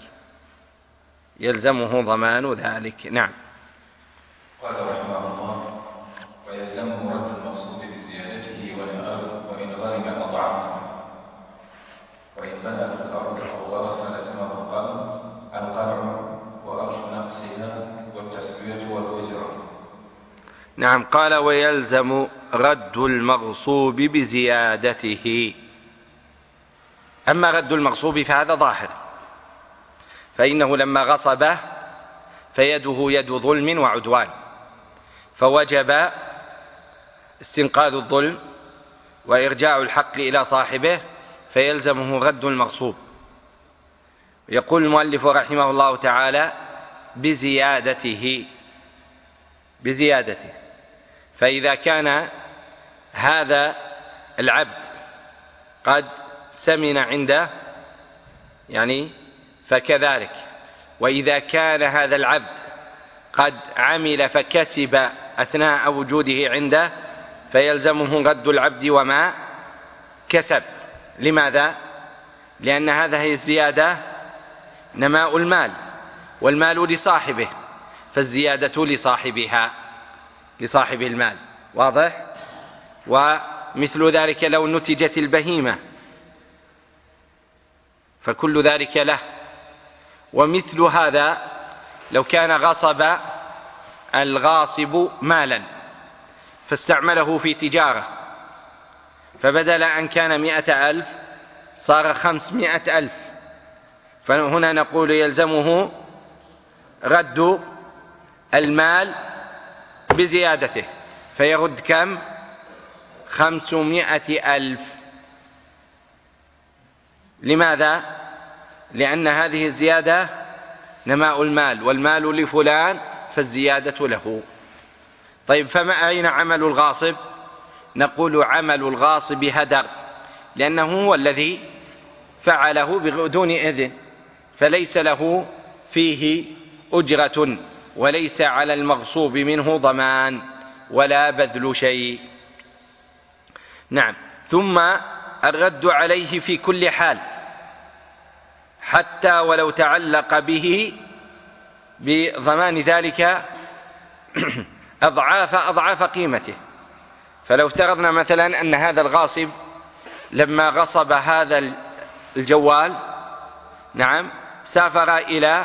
يلزمه ضمان ذلك. نعم. قال رحمه الله: ويلزمه رد المقصود بزيادته وإن غرم أضعافه، وإن بنى في الأرض أو غرس لزمه القلع وأرش نقصها والتسوية والأجرة. نعم. قال: ويلزم رد المغصوب بزيادته. أما رد المغصوب فهذا ظاهر، فإنه لما غصبه فيده يد ظلم وعدوان، فوجب استنقاذ الظلم وإرجاع الحق إلى صاحبه، فيلزمه رد المغصوب. يقول المؤلف رحمه الله تعالى: بزيادته، بزيادته. فإذا كان هذا العبد قد سمن عنده يعني فكذلك، وإذا كان هذا العبد قد عمل فكسب أثناء وجوده عنده فيلزمه رد العبد وما كسب. لماذا؟ لأن هذه الزيادة نماء المال، والمال لصاحبه، فالزيادة لصاحبها، لصاحب المال. واضح؟ ومثل ذلك لو نتجت البهيمة فكل ذلك له. ومثل هذا لو كان غصب الغاصب مالا فاستعمله في تجارة، فبدل أن كان مئة ألف صار خمسمائة ألف، فهنا نقول يلزمه رد المال بزيادته، فيرد كم؟ خمسمائة ألف. لماذا؟ لأن هذه الزيادة نماء المال، والمال لفلان فالزيادة له. طيب، فما أين عمل الغاصب؟ نقول عمل الغاصب هدر، لأنه هو الذي فعله بدون إذن، فليس له فيه أجرة، وليس على المغصوب منه ضمان ولا بذل شيء. نعم. ثم الرد عليه في كل حال، حتى ولو تعلق به بضمان ذلك أضعاف أضعاف قيمته. فلو افترضنا مثلا أن هذا الغاصب لما غصب هذا الجوال نعم سافر إلى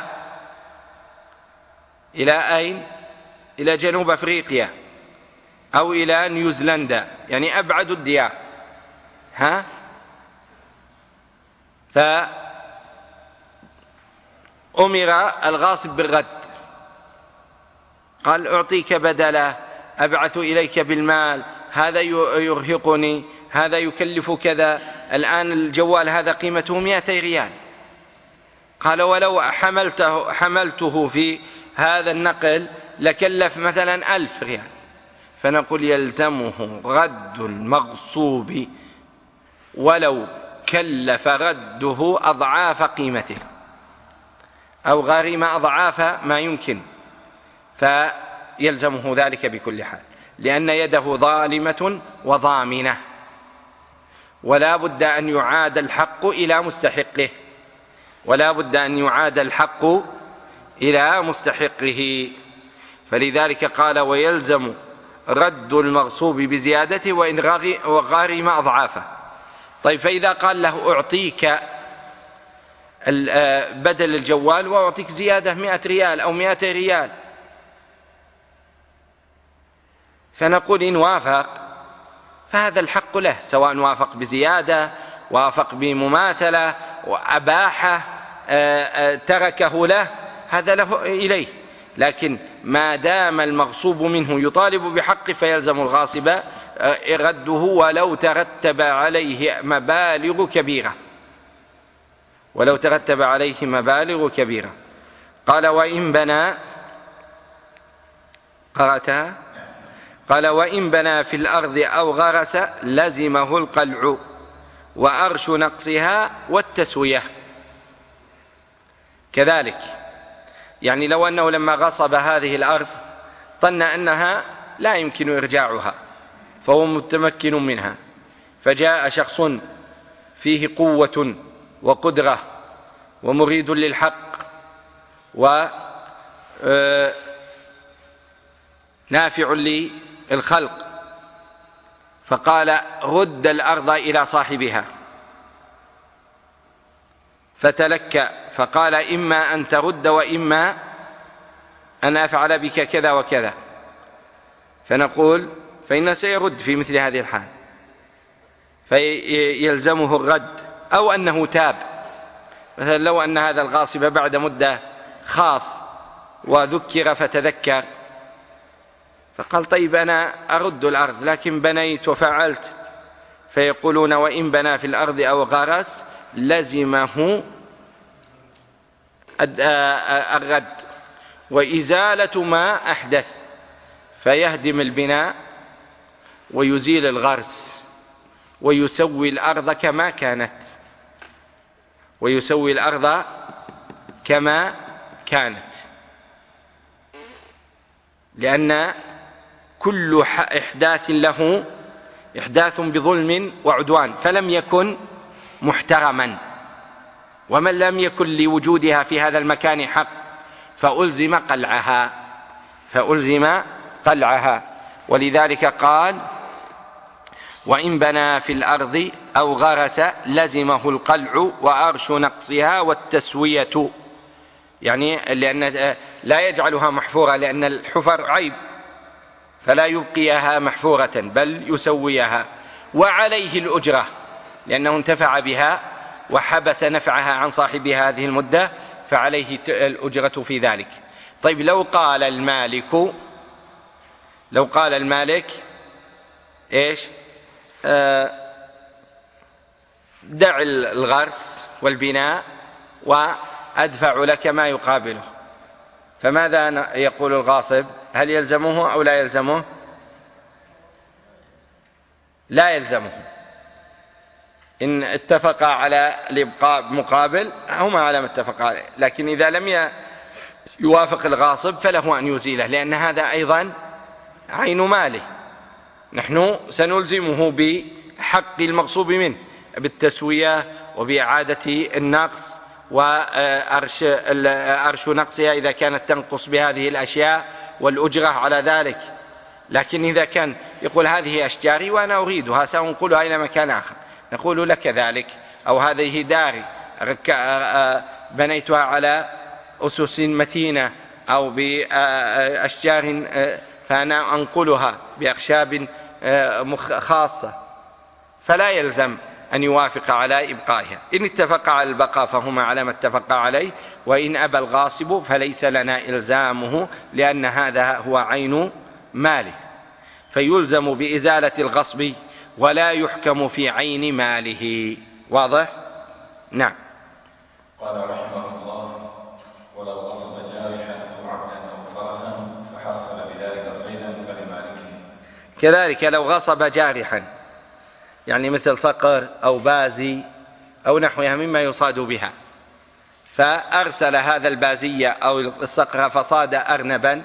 إلى أين؟ إلى جنوب أفريقيا أو إلى نيوزيلندا، يعني أبعد الديار، ها؟ فأمر الغاصب بالرد، قال: أعطيك بدلا، أبعث إليك بالمال، هذا يرهقني، هذا يكلف كذا، الآن الجوال هذا قيمته مئتي ريال. قال: ولو حملته, حملته في هذا النقل لكلف مثلا ألف ريال. فنقول يلزمه رد المغصوب ولو كلف رده أضعاف قيمته أو غرم أضعاف ما يمكن، فيلزمه ذلك بكل حال، لأن يده ظالمة وضامنة، ولا بد أن يعاد الحق إلى مستحقه، ولا بد أن يعاد الحق إلى مستحقه. فلذلك قال: ويلزم رد المغصوب بزيادته وإن غرم أضعافه. طيب، فإذا قال له: أعطيك بدل الجوال وأعطيك زيادة مئة ريال أو مئتي ريال، فنقول إن وافق فهذا الحق له، سواء وافق بزيادة، وافق بمماثلة، وأباحه، تركه له، هذا له إليه. لكن ما دام المغصوب منه يطالب بحق فيلزم الغاصب رده ولو ترتب عليه مبالغ كبيرة، ولو ترتب عليه مبالغ كبيرة. قال: وإن بنى، قرأتها؟ قال وإن بنى في الأرض أو غرس لزمه القلع وأرش نقصها والتسوية. كذلك يعني لو أنه لما غصب هذه الأرض ظن أنها لا يمكن إرجاعها فهو متمكن منها، فجاء شخص فيه قوة وقدرة ومريد للحق ونافع للخلق، فقال رد الأرض إلى صاحبها، فتلكأ فقال إما أن ترد وإما أن أفعل بك كذا وكذا، فنقول فإنه سيرد في مثل هذه الحال فيلزمه الرد، أو أنه تاب. مثلا لو أن هذا الغاصب بعد مدة خاف وذكر فتذكر فقال طيب أنا أرد الأرض لكن بنيت وفعلت، فيقولون وإن بنى في الأرض أو غرس لزمه الرد وإزالة ما أحدث، فيهدم البناء ويزيل الغرس ويسوي الأرض كما كانت ويسوي الأرض كما كانت لأن كل إحداث له إحداث بظلم وعدوان، فلم يكن محترما، ومن لم يكن لوجودها في هذا المكان حق فألزم قلعها فألزم قلعها. ولذلك قال وإن بنى في الأرض أو غرس لزمه القلع وأرش نقصها والتسوية، يعني لأن لا يجعلها محفورة لأن الحفر عيب فلا يبقيها محفورة بل يسويها، وعليه الأجرة لأنه انتفع بها وحبس نفعها عن صاحبها هذه المدة فعليه الأجرة في ذلك. طيب لو قال المالك لو قال المالك إيش آه دع الغرس والبناء وأدفع لك ما يقابله، فماذا يقول الغاصب؟ هل يلزمه أو لا يلزمه؟ لا يلزمه. إن اتفقا على الإبقاء مقابل هما على ما اتفقا عليه، لكن إذا لم يوافق الغاصب فله أن يزيله لأن هذا أيضا عين ماله، نحن سنلزمه بحق المغصوب منه بالتسوية وبإعادة النقص وأرش أرش نقصها إذا كانت تنقص بهذه الأشياء والأجرة على ذلك. لكن إذا كان يقول هذه أشجاري وأنا أريدها سأنقلها إلى مكان آخر، نقول لك ذلك، أو هذه داري بنيتها على أسس متينة أو بأشجار فأنا أنقلها بأخشاب خاصة، فلا يلزم أن يوافق على إبقائها. إن اتفق على البقاء فهما على ما اتفق عليه، وإن أبى الغاصب فليس لنا إلزامه لأن هذا هو عين ماله، فيلزم بإزالة الغصب ولا يحكم في عين ماله. واضح؟ نعم. قال رحمه الله ولو غصب جارحا أو عبدا أو فرسا فحصل بذلك صيدا فلمالكه. كذلك لو غصب جارحا يعني مثل صقر أو بازي أو نحوها مما يصاد بها، فأرسل هذا البازية أو الصقر فصاد أرنبا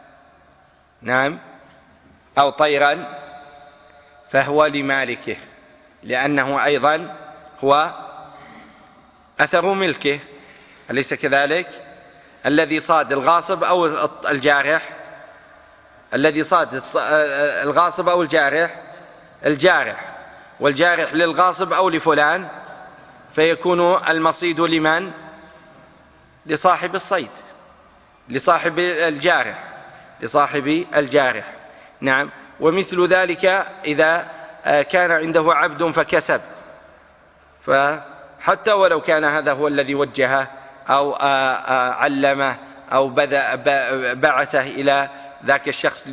نعم أو طيرا فهو لمالكه لأنه أيضا هو أثر ملكه، أليس كذلك؟ الذي صاد الغاصب أو الجارح، الذي صاد الغاصب أو الجارح الجارح، والجارح للغاصب أو لفلان فيكون المصيد لمن؟ لصاحب الصيد، لصاحب الجارح لصاحب الجارح. نعم. ومثل ذلك إذا كان عنده عبد فكسب، فحتى ولو كان هذا هو الذي وجهه أو علمه أو بعثه إلى ذاك الشخص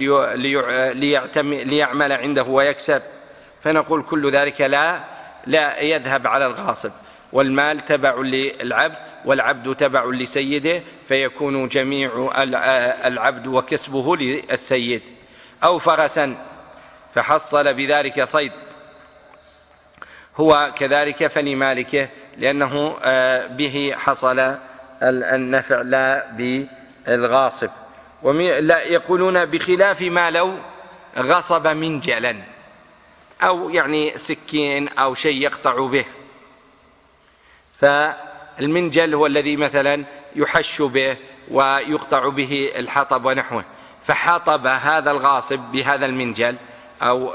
ليعمل عنده ويكسب، فنقول كل ذلك لا لا يذهب على الغاصب، والمال تبع للعبد والعبد تبع لسيده، فيكون جميع العبد وكسبه للسيد. أو فرسا فحصل بذلك صيد، هو كذلك فلمالكه، لأنه به حصل النفع لا بالغاصب. ولا يقولون بخلاف ما لو غصب منجلا أو يعني سكين أو شيء يقطع به، فالمنجل هو الذي مثلا يحش به ويقطع به الحطب ونحوه، فحطب هذا الغاصب بهذا المنجل أو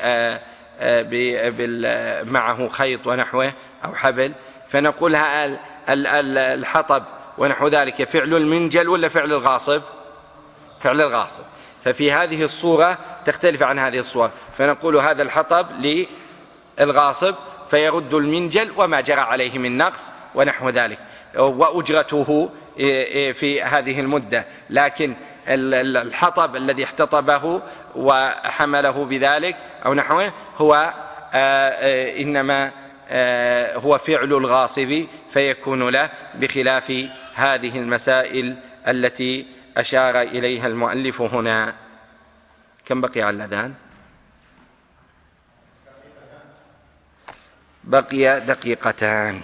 معه خيط ونحوه أو حبل، فنقول الحطب ونحو ذلك فعل المنجل ولا فعل الغاصب؟ فعل الغاصب. ففي هذه الصورة تختلف عن هذه الصورة، فنقول هذا الحطب للغاصب فيرد المنجل وما جرى عليه من نقص ونحو ذلك، وأجرته في هذه المدة. لكن الحطب الذي احتطبه وحمله بذلك أو نحوه هو إنما هو فعل الغاصب فيكون له، بخلاف هذه المسائل التي أشار إليها المؤلف هنا. كم بقي على الأذان؟ بقي دقيقتان.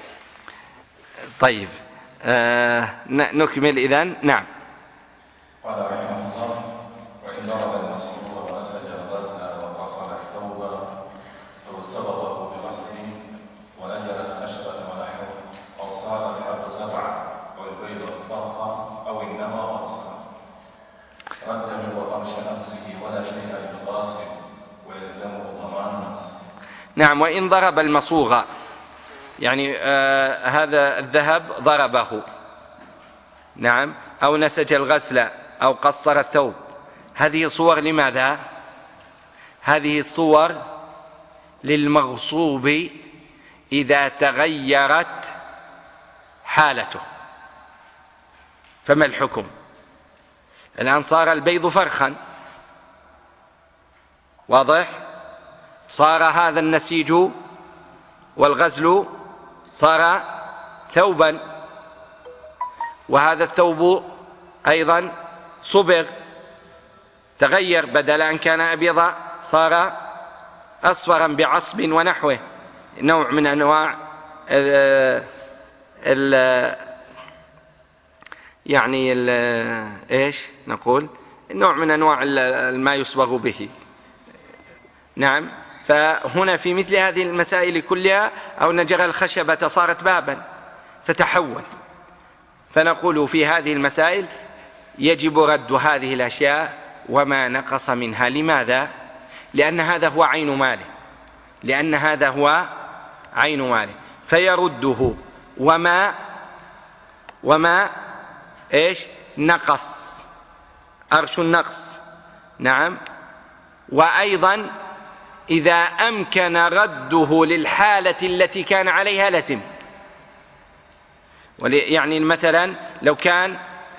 طيب آه نكمل إذن. نعم. قال رحمه الله: وإن ضرب المسرور ونسج الغزل وقصر الثوب أو استغفره بغسل ونجل الخشبة ونحوه، أو صار الحب سبعا أو البيض الفرخ أو النمى غصا، رده وأرش نفسه ولا شيء للغاصب ويلزمه ضمان نفسه. نعم. وإن ضرب المصوغ، يعني آه هذا الذهب ضربه، نعم، أو نسج الغسل أو قصر الثوب، هذه صور لماذا؟ هذه الصور للمغصوب إذا تغيرت حالته. فما الحكم؟ الآن صار البيض فرخا، واضح؟ صار هذا النسيج والغزل صار ثوبا، وهذا الثوب أيضا صبغ، تغير، بدل أن كان أبيضا صار أصفرا بعصب ونحوه، نوع من أنواع ال ال يعني ال إيش نقول نوع من أنواع ما يصبغ به. نعم. فهنا في مثل هذه المسائل كلها، أو نجر الخشبة صارت بابا فتحول، فنقول في هذه المسائل يجب رد هذه الأشياء وما نقص منها. لماذا؟ لأن هذا هو عين ماله، لأن هذا هو عين ماله، فيرده وما وما إيش نقص، أرش النقص. نعم. وأيضا إذا أمكن رده للحالة التي كان عليها لزم. يعني مثلا لو كان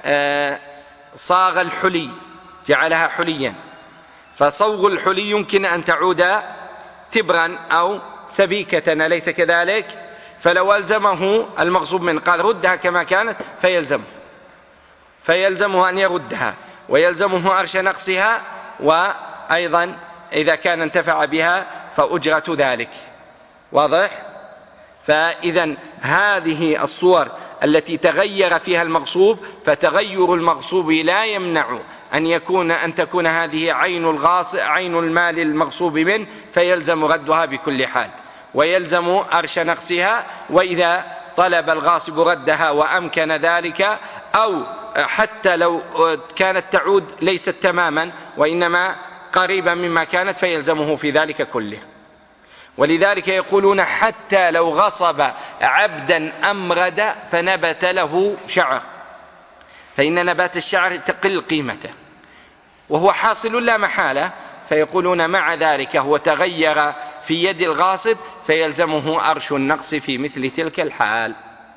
صاغ الحلي جعلها حليا، فصوغ الحلي يمكن أن تعود تبرا أو سبيكة، أليس كذلك؟ فلو ألزمه المغصوب منه قال ردها كما كانت فيلزمه فيلزمه أن يردها، ويلزمه أرش نقصها، وأيضا إذا كان انتفع بها فأجرة ذلك. واضح؟ فإذا هذه الصور التي تغير فيها المغصوب، فتغير المغصوب لا يمنع أن يكون أن تكون هذه عين الغاصب عين المال المغصوب منه، فيلزم ردها بكل حال، ويلزم أرش نقصها. وإذا طلب الغاصب ردها وأمكن ذلك، أو حتى لو كانت تعود ليست تماما وإنما قريبا مما كانت، فيلزمه في ذلك كله. ولذلك يقولون حتى لو غصب عبدا أمرد فنبت له شعر، فإن نبات الشعر تقل قيمته وهو حاصل لا محالة، فيقولون مع ذلك هو تغير في يد الغاصب فيلزمه أرش النقص في مثل تلك الحال.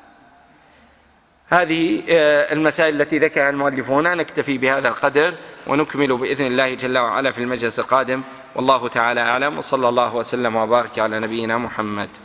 هذه المسائل التي ذكرها المؤلف هنا. نكتفي بهذا القدر ونكمل بإذن الله جل وعلا في المجلس القادم، والله تعالى أعلم، وصلى الله وسلم وبارك على نبينا محمد.